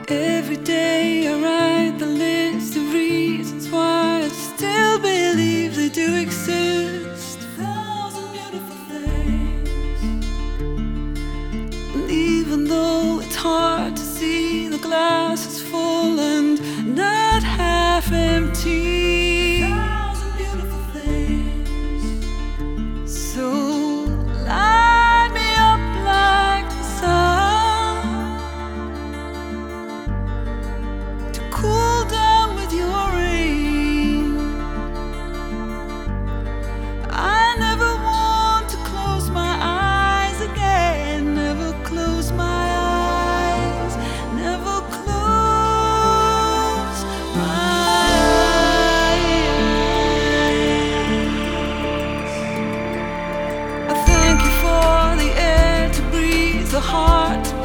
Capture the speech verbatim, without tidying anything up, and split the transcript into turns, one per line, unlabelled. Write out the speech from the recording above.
Every day I write the list of reasons why I still believe they do exist. A thousand beautiful things. And even though it's hard to see, the glass is full and not half empty. A thousand beautiful things. So light me up like the sun, cool down with your rain. I never want to close my eyes again. Never close my eyes. Never close my eyes. I thank you for the air to breathe, the heart to